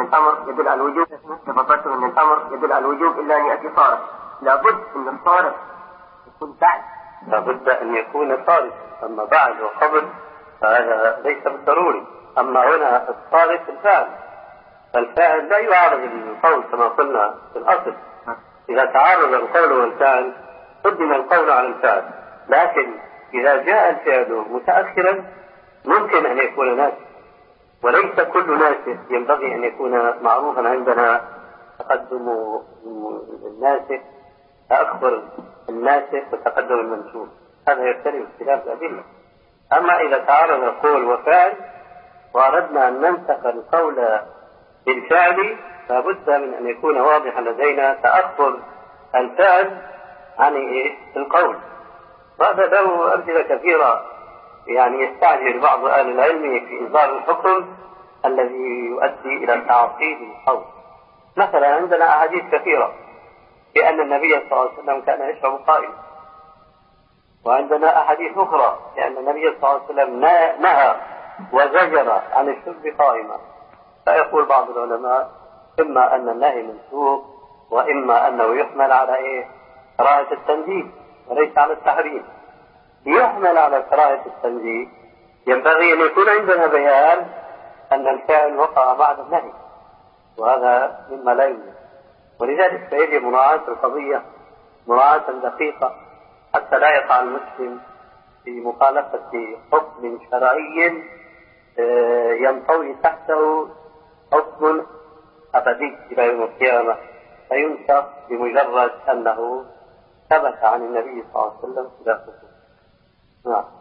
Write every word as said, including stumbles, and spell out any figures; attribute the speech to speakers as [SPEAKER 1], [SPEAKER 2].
[SPEAKER 1] الأمر يدل على الوجوب، تفضلت أن الأمر يدل على الوجوب إلا أن يأتي صارف، لابد أن الصارف يكون بعد،
[SPEAKER 2] لابد أن يكون صارف، أما بعد وقبل فهذا ليس بالضروري. أما هنا الصارف الفعل، فالفعل لا يعارض القول كما قلنا في الأصل. إذا تعارض القول والفعل قدم القول على الفعل، لكن إذا جاء الفعل متأخرا ممكن أن يكون ناسخ، وليس كل ناسخ ينبغي أن يكون معروفا عندنا تقدم الناسخ تأخر الناسخ وتقدم المنسوخ، هذا يختلف اختلاف الأدلة. أما إذا تعارض القول وفعل وأردنا أن ننسخ القول بالفعل لابد من أن يكون واضحا لدينا تأخر الفعل عن القول. وهذا له أمثلة كثيرة، يعني يستعجل بعض أهل العلم في إصدار الحكم الذي يؤدي إلى تعطيل القول. مثلا عندنا أحاديث كثيرة بأن النبي صلى الله عليه وسلم كان يشرب قائما، وعندنا أحاديث أخرى بأن النبي صلى الله عليه وسلم نهى وزجر عن الشرب قائما. فيقول بعض العلماء إما أن النهي منسوخ وإما أنه يحمل على إيه؟ كراهة التنزيه وليس على التحريم. يحمل على كراهة التنزيه ينبغي أن يكون عندنا بيان أن الفعل وقع بعد النهي، وهذا مما لا يوجد. ولذلك فيجب مراعاة القضية مراعاة دقيقة حتى لا يقع المسلم في مخالفة حكم شرعي ينطوي تحته حكم أبدي إلى يوم القيامة فينسخ بمجرد أنه ثبت عن النبي صلى الله عليه وسلم خلافه. نعم.